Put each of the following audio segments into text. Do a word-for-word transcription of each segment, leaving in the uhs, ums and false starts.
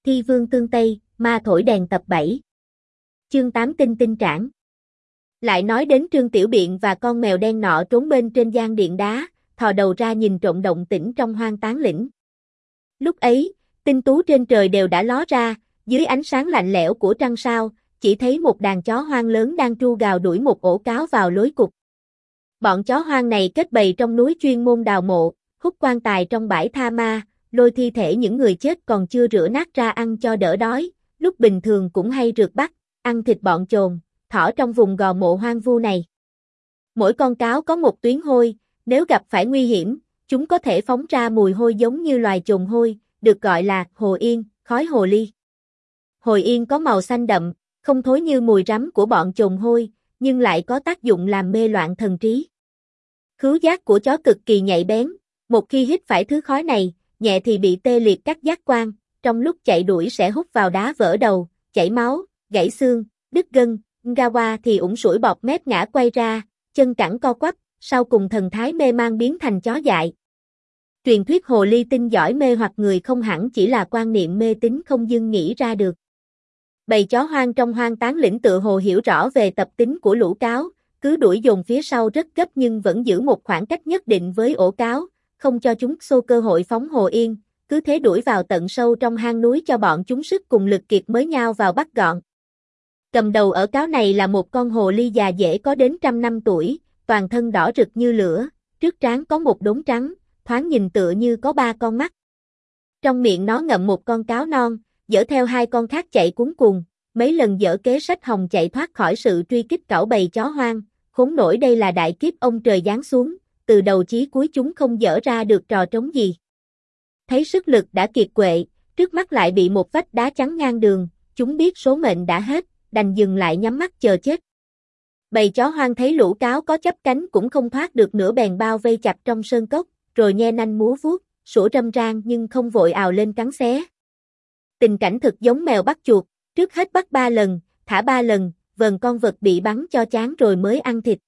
Thi vương tương Tây, ma thổi đèn tập bảy. Chương tám Tinh tinh trảng. Lại nói đến Trương Tiểu Biện và con mèo đen nọ trốn bên trên giang điện đá, thò đầu ra nhìn trộm động tĩnh trong hoang tán lĩnh. Lúc ấy, tinh tú trên trời đều đã ló ra, dưới ánh sáng lạnh lẽo của trăng sao, chỉ thấy một đàn chó hoang lớn đang tru gào đuổi một ổ cáo vào lối cục. Bọn chó hoang này kết bầy trong núi chuyên môn đào mộ, hút quan tài trong bãi tha ma, lôi thi thể những người chết còn chưa rửa nát ra ăn cho đỡ đói, lúc bình thường cũng hay rượt bắt, ăn thịt bọn chồn, thỏ trong vùng gò mộ hoang vu này. Mỗi con cáo có một tuyến hôi, nếu gặp phải nguy hiểm, chúng có thể phóng ra mùi hôi giống như loài chồn hôi, được gọi là hồ yên, khói hồ ly. Hồi yên có màu xanh đậm, không thối như mùi rắm của bọn chồn hôi, nhưng lại có tác dụng làm mê loạn thần trí. Khứu giác của chó cực kỳ nhạy bén, một khi hít phải thứ khói này, nhẹ thì bị tê liệt các giác quan, trong lúc chạy đuổi sẽ hút vào đá vỡ đầu, chảy máu, gãy xương, đứt gân, Ngawa thì ủng sủi bọt mép ngã quay ra, chân cẳng co quắp, sau cùng thần thái mê man biến thành chó dại. Truyền thuyết hồ ly tinh giỏi mê hoặc người không hẳn chỉ là quan niệm mê tín không dưng nghĩ ra được. Bầy chó hoang trong hoang tán lĩnh tự hồ hiểu rõ về tập tính của lũ cáo, cứ đuổi dồn phía sau rất gấp nhưng vẫn giữ một khoảng cách nhất định với ổ cáo, không cho chúng xô cơ hội phóng hồ yên, cứ thế đuổi vào tận sâu trong hang núi cho bọn chúng sức cùng lực kiệt mới nhao vào bắt gọn. Cầm đầu ở cáo này là một con hồ ly già dễ có đến trăm năm tuổi, toàn thân đỏ rực như lửa, trước trán có một đốm trắng, thoáng nhìn tựa như có ba con mắt. Trong miệng nó ngậm một con cáo non, dở theo hai con khác chạy cuống cuồng, mấy lần dở kế sách hồng chạy thoát khỏi sự truy kích cẩu bầy chó hoang, khốn nổi đây là đại kiếp ông trời giáng xuống, từ đầu chí cuối chúng không dở ra được trò trống gì. Thấy sức lực đã kiệt quệ, trước mắt lại bị một vách đá chắn ngang đường, chúng biết số mệnh đã hết, đành dừng lại nhắm mắt chờ chết. Bầy chó hoang thấy lũ cáo có chấp cánh cũng không thoát được nữa bèn bao vây chặt trong sơn cốc, rồi nhe nanh múa vuốt, sủa râm ran nhưng không vội ào lên cắn xé. Tình cảnh thực giống mèo bắt chuột, trước hết bắt ba lần, thả ba lần, vờn con vật bị bắn cho chán rồi mới ăn thịt.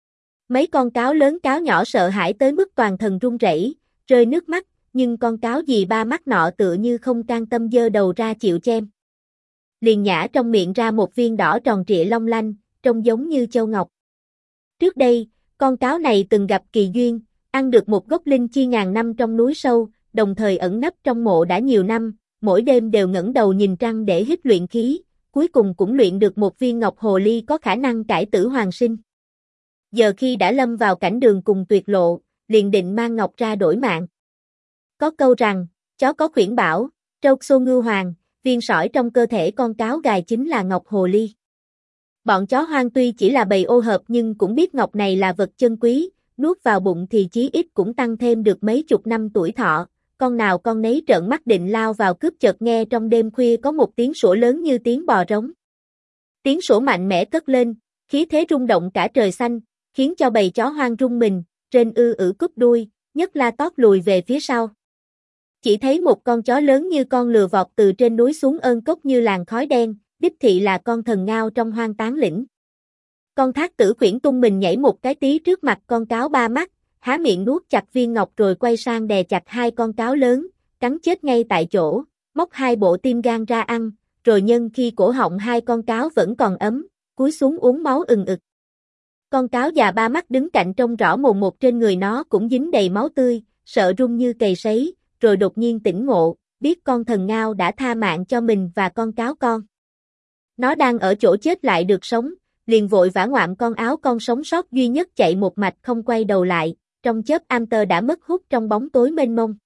Mấy con cáo lớn cáo nhỏ sợ hãi tới mức toàn thân run rẩy, rơi nước mắt, nhưng con cáo dì ba mắt nọ tựa như không can tâm giơ đầu ra chịu chem. Liền nhả trong miệng ra một viên đỏ tròn trịa long lanh, trông giống như châu ngọc. Trước đây, con cáo này từng gặp kỳ duyên, ăn được một gốc linh chi ngàn năm trong núi sâu, đồng thời ẩn nấp trong mộ đã nhiều năm, mỗi đêm đều ngẩng đầu nhìn trăng để hít luyện khí, cuối cùng cũng luyện được một viên ngọc hồ ly có khả năng cải tử hoàn sinh. Giờ khi đã lâm vào cảnh đường cùng tuyệt lộ, liền định mang ngọc ra đổi mạng. Có câu rằng, chó có khuyển bảo, trâu xô ngưu hoàng, viên sỏi trong cơ thể con cáo gài chính là ngọc hồ ly. Bọn chó hoang tuy chỉ là bầy ô hợp nhưng cũng biết ngọc này là vật chân quý, nuốt vào bụng thì chí ít cũng tăng thêm được mấy chục năm tuổi thọ, con nào con nấy trợn mắt định lao vào cướp chợt nghe trong đêm khuya có một tiếng sủa lớn như tiếng bò rống. Tiếng sủa mạnh mẽ cất lên, khí thế rung động cả trời xanh, khiến cho bầy chó hoang rung mình, rên ư ử cúp đuôi, nhất la tót lùi về phía sau. Chỉ thấy một con chó lớn như con lừa vọt từ trên núi xuống ơn cốc như làn khói đen, đích thị là con thần ngao trong hoang tán lĩnh. Con thác tử khuyển tung mình nhảy một cái tí trước mặt con cáo ba mắt, há miệng nuốt chặt viên ngọc rồi quay sang đè chặt hai con cáo lớn, cắn chết ngay tại chỗ, móc hai bộ tim gan ra ăn, rồi nhân khi cổ họng hai con cáo vẫn còn ấm, cúi xuống uống máu ừng ực. Con cáo già ba mắt đứng cạnh trông rõ mồn một trên người nó cũng dính đầy máu tươi, sợ run như cầy sấy, rồi đột nhiên tỉnh ngộ, biết con thần ngao đã tha mạng cho mình và con cáo con. Nó đang ở chỗ chết lại được sống, liền vội vã ngoạm con áo con sống sót duy nhất chạy một mạch không quay đầu lại, trong chớp Amter đã mất hút trong bóng tối mênh mông.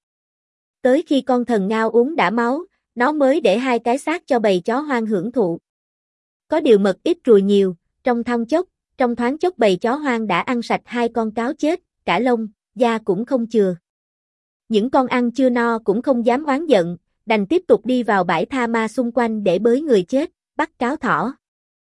Tới khi con thần ngao uống đã máu, nó mới để hai cái xác cho bầy chó hoang hưởng thụ. Có điều mật ít ruồi nhiều, trong thoáng chốc, trong thoáng chốc bầy chó hoang đã ăn sạch hai con cáo chết, cả lông, da cũng không chừa. Những con ăn chưa no cũng không dám oán giận, đành tiếp tục đi vào bãi tha ma xung quanh để bới người chết, bắt cáo thỏ.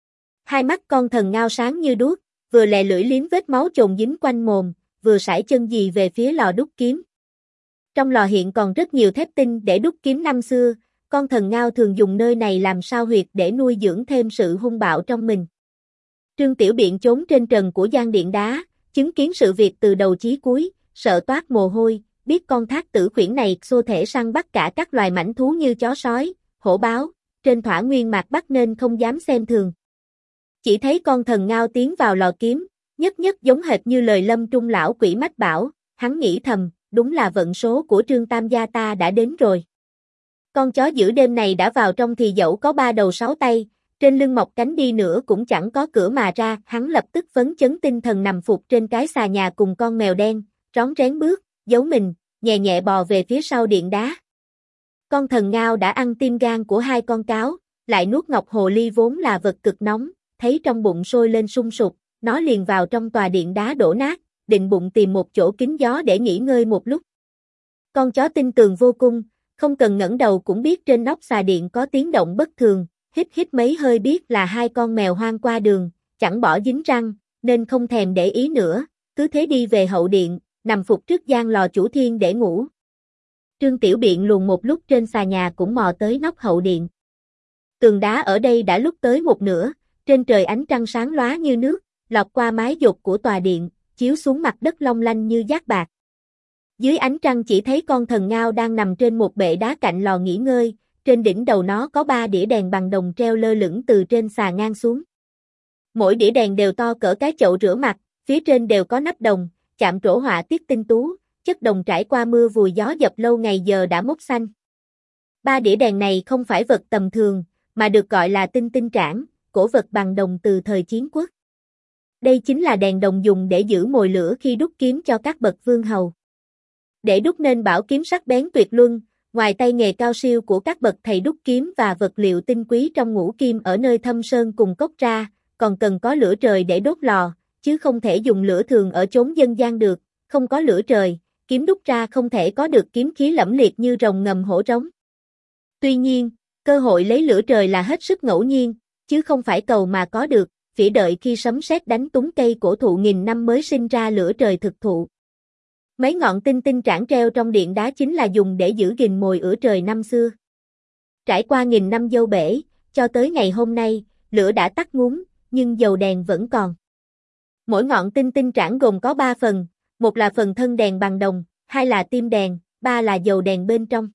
Hai mắt con thần ngao sáng như đuốc, vừa lè lưỡi liếm vết máu chồn dính quanh mồm, vừa sải chân dì về phía lò đúc kiếm. Trong lò hiện còn rất nhiều thép tinh để đúc kiếm năm xưa, con thần ngao thường dùng nơi này làm sao huyệt để nuôi dưỡng thêm sự hung bạo trong mình. Trương Tiểu Biện trốn trên trần của giang điện đá, chứng kiến sự việc từ đầu chí cuối, sợ toát mồ hôi, biết con thác tử khuyển này xô thể săn bắt cả các loài mãnh thú như chó sói, hổ báo, trên thỏa nguyên mạc Bắc nên không dám xem thường. Chỉ thấy con thần ngao tiến vào lò kiếm, nhất nhất giống hệt như lời Lâm Trung lão quỷ mách bảo, hắn nghĩ thầm, đúng là vận số của Trương Tam gia ta đã đến rồi. Con chó giữ đêm này đã vào trong thì dẫu có ba đầu sáu tay, trên lưng mọc cánh đi nữa cũng chẳng có cửa mà ra, hắn lập tức phấn chấn tinh thần nằm phục trên cái xà nhà cùng con mèo đen, rón rén bước, giấu mình, nhẹ nhẹ bò về phía sau điện đá. Con thần ngao đã ăn tim gan của hai con cáo, lại nuốt ngọc hồ ly vốn là vật cực nóng, thấy trong bụng sôi lên sung sục, nó liền vào trong tòa điện đá đổ nát, định bụng tìm một chỗ kín gió để nghỉ ngơi một lúc. Con chó tinh tường vô cùng, không cần ngẩng đầu cũng biết trên nóc xà điện có tiếng động bất thường, hít hít mấy hơi biết là hai con mèo hoang qua đường, chẳng bỏ dính răng, nên không thèm để ý nữa, cứ thế đi về hậu điện, nằm phục trước gian lò chủ thiên để ngủ. Trương Tiểu Biện luồn một lúc trên xà nhà cũng mò tới nóc hậu điện. Tường đá ở đây đã lúc tới một nửa, trên trời ánh trăng sáng lóa như nước, lọt qua mái dột của tòa điện, chiếu xuống mặt đất long lanh như giác bạc. Dưới ánh trăng chỉ thấy con thần ngao đang nằm trên một bệ đá cạnh lò nghỉ ngơi, trên đỉnh đầu nó có ba đĩa đèn bằng đồng treo lơ lửng từ trên xà ngang xuống. Mỗi đĩa đèn đều to cỡ cái chậu rửa mặt, phía trên đều có nắp đồng, chạm trổ họa tiết tinh tú, chất đồng trải qua mưa vùi gió dập lâu ngày giờ đã mốc xanh. Ba đĩa đèn này không phải vật tầm thường, mà được gọi là tinh tinh trảm, cổ vật bằng đồng từ thời chiến quốc. Đây chính là đèn đồng dùng để giữ mồi lửa khi đúc kiếm cho các bậc vương hầu. Để đúc nên bảo kiếm sắc bén tuyệt luân, ngoài tay nghề cao siêu của các bậc thầy đúc kiếm và vật liệu tinh quý trong ngũ kim ở nơi thâm sơn cùng cốc ra, còn cần có lửa trời để đốt lò, chứ không thể dùng lửa thường ở chốn dân gian được, không có lửa trời, kiếm đúc ra không thể có được kiếm khí lẫm liệt như rồng ngầm hổ trống. Tuy nhiên, cơ hội lấy lửa trời là hết sức ngẫu nhiên, chứ không phải cầu mà có được, phải đợi khi sấm sét đánh trúng cây cổ thụ nghìn năm mới sinh ra lửa trời thực thụ. Mấy ngọn tinh tinh trảm treo trong điện đá chính là dùng để giữ gìn mồi ửa trời năm xưa. Trải qua nghìn năm dâu bể, cho tới ngày hôm nay, lửa đã tắt ngúm, nhưng dầu đèn vẫn còn. Mỗi ngọn tinh tinh trảm gồm có ba phần, một là phần thân đèn bằng đồng, hai là tim đèn, ba là dầu đèn bên trong.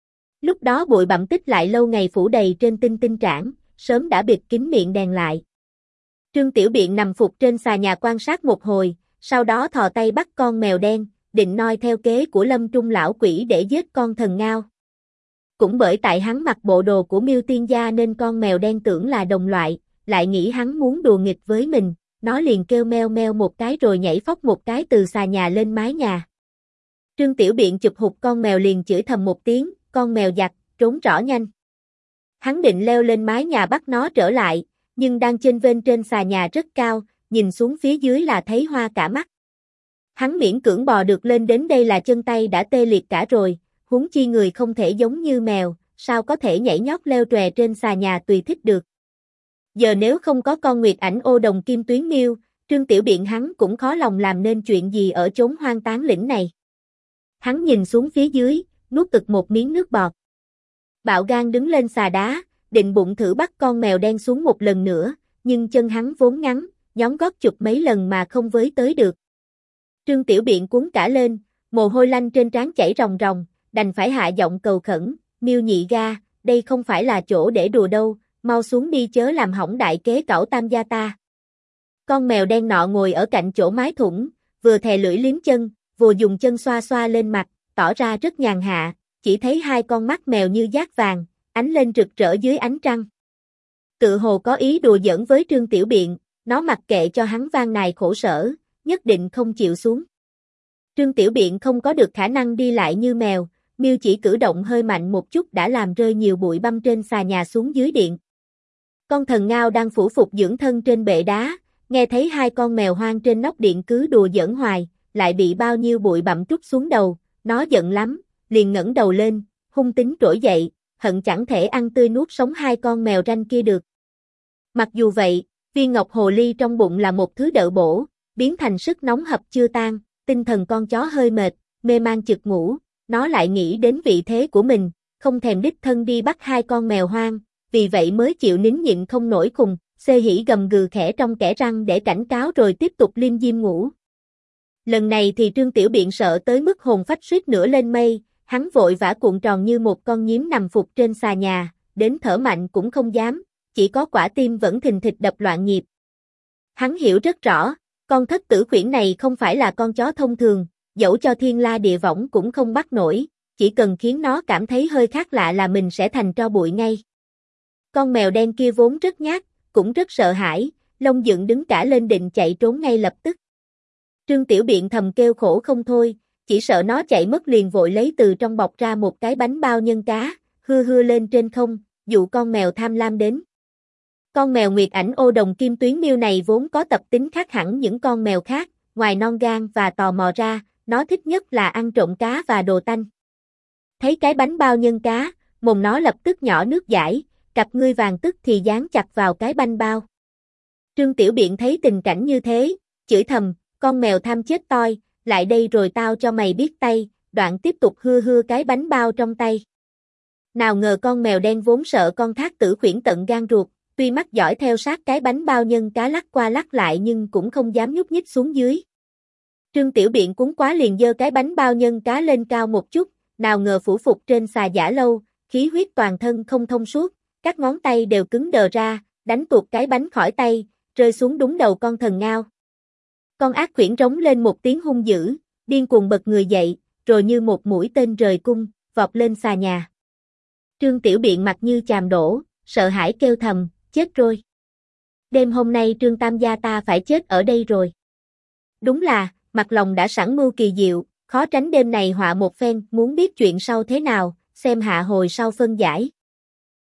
Lúc đó bụi bặm tích lại lâu ngày phủ đầy trên tinh tinh trảm, sớm đã bịt kín miệng đèn lại. Trương Tiểu Biện nằm phục trên xà nhà quan sát một hồi, sau đó thò tay bắt con mèo đen, định noi theo kế của Lâm Trung lão quỷ để giết con thần ngao. Cũng bởi tại hắn mặc bộ đồ của Miêu Tiên gia nên con mèo đen tưởng là đồng loại, lại nghĩ hắn muốn đùa nghịch với mình, nó liền kêu meo meo một cái rồi nhảy phóc một cái từ xà nhà lên mái nhà. Trương Tiểu Biện chụp hụt con mèo liền chửi thầm một tiếng, con mèo giặc, trốn rõ nhanh. Hắn định leo lên mái nhà bắt nó trở lại, nhưng đang chênh vênh trên xà nhà rất cao, nhìn xuống phía dưới là thấy hoa cả mắt. Hắn miễn cưỡng bò được lên đến đây là chân tay đã tê liệt cả rồi, huống chi người không thể giống như mèo, sao có thể nhảy nhót leo tròe trên xà nhà tùy thích được. Giờ nếu không có con Nguyệt Ảnh ô đồng kim tuyến miêu, Trương Tiểu Biện hắn cũng khó lòng làm nên chuyện gì ở chốn hoang tán lĩnh này. Hắn nhìn xuống phía dưới, nuốt cực một miếng nước bọt. Bạo gan đứng lên xà đá, định bụng thử bắt con mèo đen xuống một lần nữa, nhưng chân hắn vốn ngắn, nhón gót chụp mấy lần mà không với tới được. Trương Tiểu Biện cuốn cả lên, mồ hôi lanh trên trán chảy ròng ròng, đành phải hạ giọng cầu khẩn, Miêu nhị ga, đây không phải là chỗ để đùa đâu, mau xuống đi chớ làm hỏng đại kế cẩu Tam gia ta. Con mèo đen nọ ngồi ở cạnh chỗ mái thủng, vừa thè lưỡi liếm chân, vừa dùng chân xoa xoa lên mặt, tỏ ra rất nhàn hạ, chỉ thấy hai con mắt mèo như giác vàng, ánh lên rực rỡ dưới ánh trăng. Tự hồ có ý đùa giỡn với Trương Tiểu Biện, nó mặc kệ cho hắn van nài khổ sở, nhất định không chịu xuống. Trương Tiểu Biện không có được khả năng đi lại như mèo, Miêu chỉ cử động hơi mạnh một chút đã làm rơi nhiều bụi băm trên xà nhà xuống dưới điện. Con thần ngao đang phủ phục dưỡng thân trên bệ đá, nghe thấy hai con mèo hoang trên nóc điện cứ đùa giỡn hoài, lại bị bao nhiêu bụi bặm trút xuống đầu, nó giận lắm, liền ngẩng đầu lên, hung tính trỗi dậy, hận chẳng thể ăn tươi nuốt sống hai con mèo ranh kia được. Mặc dù vậy, viên ngọc hồ ly trong bụng là một thứ đỡ bổ, biến thành sức nóng hập chưa tan, tinh thần con chó hơi mệt, mê man chực ngủ, nó lại nghĩ đến vị thế của mình, không thèm đích thân đi bắt hai con mèo hoang, vì vậy mới chịu nín nhịn không nổi cùng, xê hỉ gầm gừ khẽ trong kẽ răng để cảnh cáo rồi tiếp tục liêm diêm ngủ. Lần này thì Trương Tiểu Biện sợ tới mức hồn phách suýt nữa lên mây, hắn vội vã cuộn tròn như một con nhím nằm phục trên xà nhà, đến thở mạnh cũng không dám, chỉ có quả tim vẫn thình thịch đập loạn nhịp. Hắn hiểu rất rõ, con thất tử khuyển này không phải là con chó thông thường, dẫu cho thiên la địa võng cũng không bắt nổi, chỉ cần khiến nó cảm thấy hơi khác lạ là mình sẽ thành tro bụi ngay. Con mèo đen kia vốn rất nhát, cũng rất sợ hãi, lông dựng đứng cả lên định chạy trốn ngay lập tức. Trương Tiểu Biện thầm kêu khổ không thôi, chỉ sợ nó chạy mất liền vội lấy từ trong bọc ra một cái bánh bao nhân cá, hưa hưa lên trên không, dụ con mèo tham lam đến. Con mèo Nguyệt Ảnh Ô Đồng Kim Tuyến Miêu này vốn có tập tính khác hẳn những con mèo khác, ngoài non gan và tò mò ra, nó thích nhất là ăn trộm cá và đồ tanh. Thấy cái bánh bao nhân cá, mồm nó lập tức nhỏ nước dãi, cặp ngươi vàng tức thì dán chặt vào cái bánh bao. Trương Tiểu Biện thấy tình cảnh như thế, chửi thầm, con mèo tham chết toi, lại đây rồi tao cho mày biết tay, đoạn tiếp tục hưa hưa cái bánh bao trong tay. Nào ngờ con mèo đen vốn sợ con thác tử khuyển tận gan ruột, tuy mắt giỏi theo sát cái bánh bao nhân cá lắc qua lắc lại nhưng cũng không dám nhúc nhích xuống dưới. Trương Tiểu Biện cuống quá liền giơ cái bánh bao nhân cá lên cao một chút, nào ngờ phủ phục trên xà giả lâu, khí huyết toàn thân không thông suốt, các ngón tay đều cứng đờ ra, đánh tuột cái bánh khỏi tay, rơi xuống đúng đầu con thần ngao. Con ác khuyển rống lên một tiếng hung dữ, điên cuồng bật người dậy, rồi như một mũi tên rời cung, vọt lên xà nhà. Trương Tiểu Biện mặt như chàm đổ, sợ hãi kêu thầm, chết rồi. Đêm hôm nay Trương Tam gia ta phải chết ở đây rồi. Đúng là, mặt lòng đã sẵn mưu kỳ diệu, khó tránh đêm này họa một phen, muốn biết chuyện sau thế nào, xem hạ hồi sau phân giải.